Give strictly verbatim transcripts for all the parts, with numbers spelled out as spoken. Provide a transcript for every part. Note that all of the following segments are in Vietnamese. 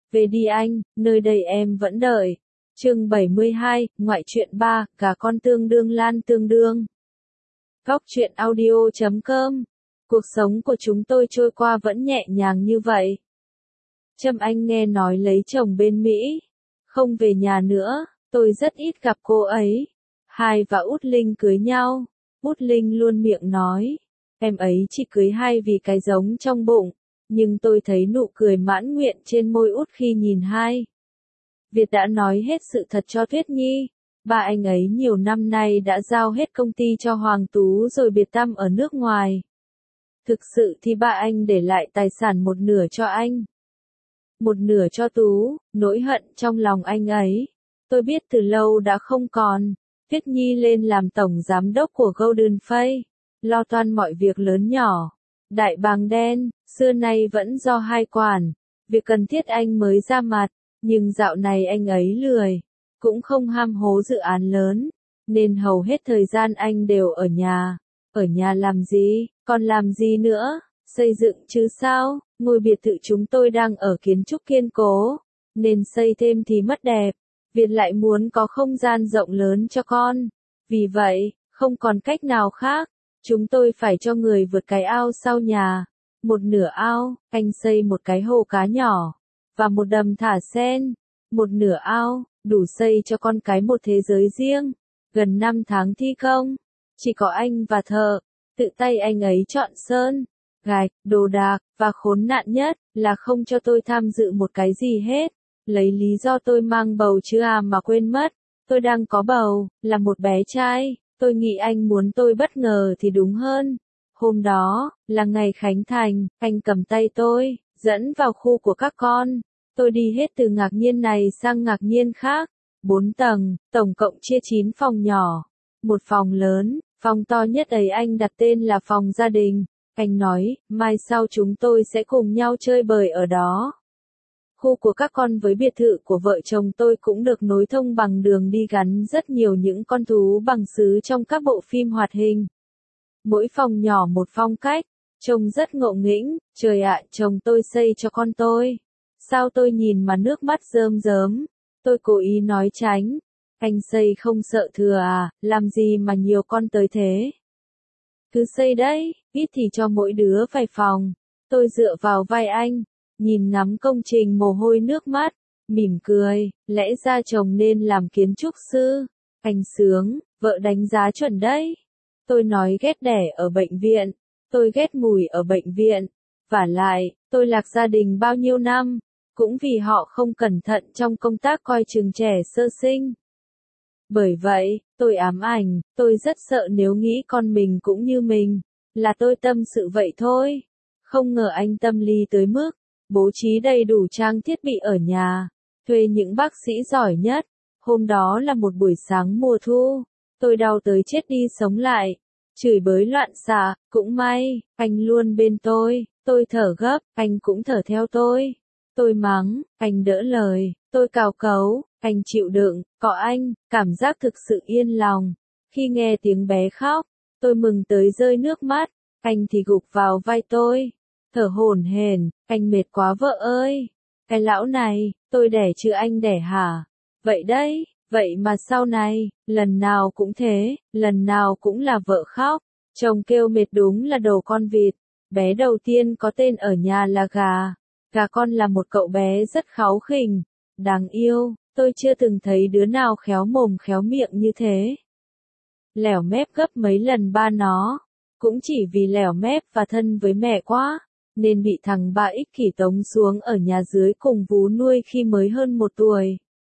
Về đi anh, nơi đây em vẫn đợi. Chương bảy mươi hai, ngoại truyện ba, gà con tương đương lan tương đương. Góc truyện audio chấm com. Cuộc sống của chúng tôi trôi qua vẫn nhẹ nhàng như vậy. Trâm Anh nghe nói lấy chồng bên Mỹ, không về nhà nữa, tôi rất ít gặp cô ấy. Hai và Út Linh cưới nhau, Út Linh luôn miệng nói, em ấy chỉ cưới Hai vì cái giống trong bụng, nhưng tôi thấy nụ cười mãn nguyện trên môi Út khi nhìn Hai. Việt đã nói hết sự thật cho Tuyết Nhi, ba anh ấy nhiều năm nay đã giao hết công ty cho Hoàng Tú rồi biệt tăm ở nước ngoài. Thực sự thì ba anh để lại tài sản một nửa cho anh, một nửa cho Tú, nỗi hận trong lòng anh ấy, tôi biết từ lâu đã không còn. Tuyết Nhi lên làm tổng giám đốc của Golden Face, lo toan mọi việc lớn nhỏ. Đại bàng đen, xưa nay vẫn do Hai quản, việc cần thiết anh mới ra mặt, nhưng dạo này anh ấy lười, cũng không ham hố dự án lớn, nên hầu hết thời gian anh đều ở nhà. Ở nhà làm gì, còn làm gì nữa, xây dựng chứ sao, ngôi biệt thự chúng tôi đang ở kiến trúc kiên cố, nên xây thêm thì mất đẹp. Việt lại muốn có không gian rộng lớn cho con, vì vậy, không còn cách nào khác, chúng tôi phải cho người vượt cái ao sau nhà. Một nửa ao, anh xây một cái hồ cá nhỏ, và một đầm thả sen. Một nửa ao, đủ xây cho con cái một thế giới riêng. Gần năm tháng thi công, chỉ có anh và thợ, tự tay anh ấy chọn sơn, gạch, đồ đạc, và khốn nạn nhất là không cho tôi tham dự một cái gì hết. Lấy lý do tôi mang bầu chứ à mà quên mất, tôi đang có bầu, là một bé trai, tôi nghĩ anh muốn tôi bất ngờ thì đúng hơn. Hôm đó, là ngày khánh thành, anh cầm tay tôi, dẫn vào khu của các con. Tôi đi hết từ ngạc nhiên này sang ngạc nhiên khác. Bốn tầng, tổng cộng chia chín phòng nhỏ. Một phòng lớn, phòng to nhất ấy anh đặt tên là phòng gia đình. Anh nói, mai sau chúng tôi sẽ cùng nhau chơi bời ở đó. Khu của các con với biệt thự của vợ chồng tôi cũng được nối thông bằng đường đi gắn rất nhiều những con thú bằng sứ trong các bộ phim hoạt hình. Mỗi phòng nhỏ một phong cách, trông rất ngộ nghĩnh. Trời ạ, chồng tôi xây cho con tôi. Sao tôi nhìn mà nước mắt rơm rớm. Tôi cố ý nói tránh. Anh xây không sợ thừa à, làm gì mà nhiều con tới thế. Cứ xây đấy, ít thì cho mỗi đứa vài phòng. Tôi dựa vào vai anh, nhìn ngắm công trình mồ hôi nước mắt, mỉm cười, lẽ ra chồng nên làm kiến trúc sư. Anh sướng, vợ đánh giá chuẩn đấy. Tôi nói ghét đẻ ở bệnh viện, tôi ghét mùi ở bệnh viện. Vả lại, tôi lạc gia đình bao nhiêu năm, cũng vì họ không cẩn thận trong công tác coi chừng trẻ sơ sinh. Bởi vậy, tôi ám ảnh, tôi rất sợ nếu nghĩ con mình cũng như mình, là tôi tâm sự vậy thôi. Không ngờ anh tâm lý tới mức bố trí đầy đủ trang thiết bị ở nhà, thuê những bác sĩ giỏi nhất. Hôm đó là một buổi sáng mùa thu, tôi đau tới chết đi sống lại, chửi bới loạn xạ, cũng may, anh luôn bên tôi, tôi thở gấp, anh cũng thở theo tôi. Tôi mắng, anh đỡ lời, tôi cào cấu, anh chịu đựng, có anh, cảm giác thực sự yên lòng. Khi nghe tiếng bé khóc, tôi mừng tới rơi nước mắt, anh thì gục vào vai tôi, thở hổn hển, anh mệt quá vợ ơi. Cái lão này, tôi đẻ chứ anh đẻ hả? Vậy đấy, vậy mà sau này, lần nào cũng thế, lần nào cũng là vợ khóc. Chồng kêu mệt đúng là đồ con vịt. Bé đầu tiên có tên ở nhà là Gà. Gà con là một cậu bé rất kháu khỉnh, đáng yêu, tôi chưa từng thấy đứa nào khéo mồm khéo miệng như thế. Lẻo mép gấp mấy lần ba nó, cũng chỉ vì lẻo mép và thân với mẹ quá, nên bị thằng ba ích kỷ tống xuống ở nhà dưới cùng vú nuôi khi mới hơn một tuổi.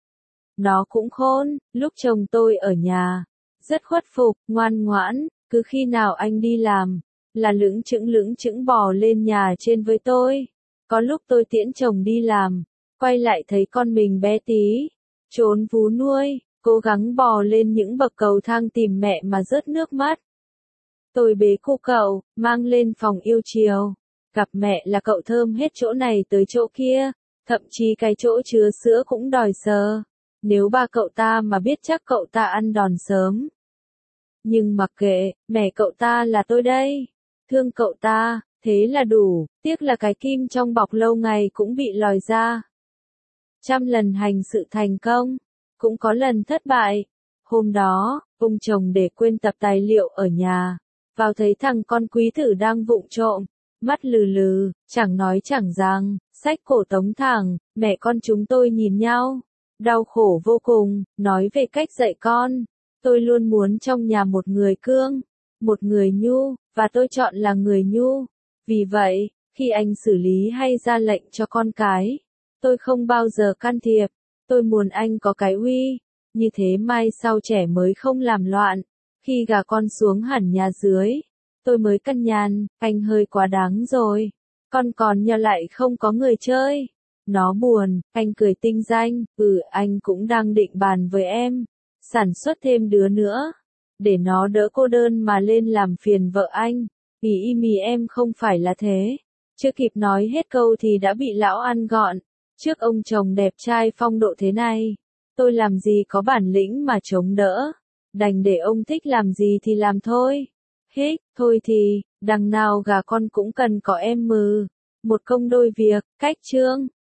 Nó cũng khôn, lúc chồng tôi ở nhà, rất khuất phục, ngoan ngoãn, cứ khi nào anh đi làm, là lững chững lững chững bò lên nhà trên với tôi. Có lúc tôi tiễn chồng đi làm, quay lại thấy con mình bé tí, trốn vú nuôi, cố gắng bò lên những bậc cầu thang tìm mẹ mà rớt nước mắt. Tôi bế cô cậu, mang lên phòng yêu chiều, gặp mẹ là cậu thơm hết chỗ này tới chỗ kia, thậm chí cái chỗ chứa sữa cũng đòi sờ. Nếu ba cậu ta mà biết chắc cậu ta ăn đòn sớm. Nhưng mặc kệ, mẹ cậu ta là tôi đây. Thương cậu ta, thế là đủ, tiếc là cái kim trong bọc lâu ngày cũng bị lòi ra. Trăm lần hành sự thành công, cũng có lần thất bại. Hôm đó, ông chồng để quên tập tài liệu ở nhà, vào thấy thằng con quý tử đang vụng trộm, mắt lừ lừ, chẳng nói chẳng rằng, xách cổ tống thẳng, mẹ con chúng tôi nhìn nhau, đau khổ vô cùng, nói về cách dạy con. Tôi luôn muốn trong nhà một người cương, một người nhu, và tôi chọn là người nhu. Vì vậy, khi anh xử lý hay ra lệnh cho con cái, tôi không bao giờ can thiệp. Tôi muốn anh có cái uy, như thế mai sau trẻ mới không làm loạn. Khi gà con xuống hẳn nhà dưới, tôi mới căn nhằn, anh hơi quá đáng rồi. Con còn nhỏ lại không có người chơi. Nó buồn, anh cười tinh danh, ừ anh cũng đang định bàn với em, sản xuất thêm đứa nữa, để nó đỡ cô đơn mà lên làm phiền vợ anh. Ý y mì em không phải là thế. Chưa kịp nói hết câu thì đã bị lão ăn gọn. Trước ông chồng đẹp trai phong độ thế này, tôi làm gì có bản lĩnh mà chống đỡ. Đành để ông thích làm gì thì làm thôi. Hích, thôi thì, đằng nào gà con cũng cần có em mừ. Một công đôi việc, cách chương.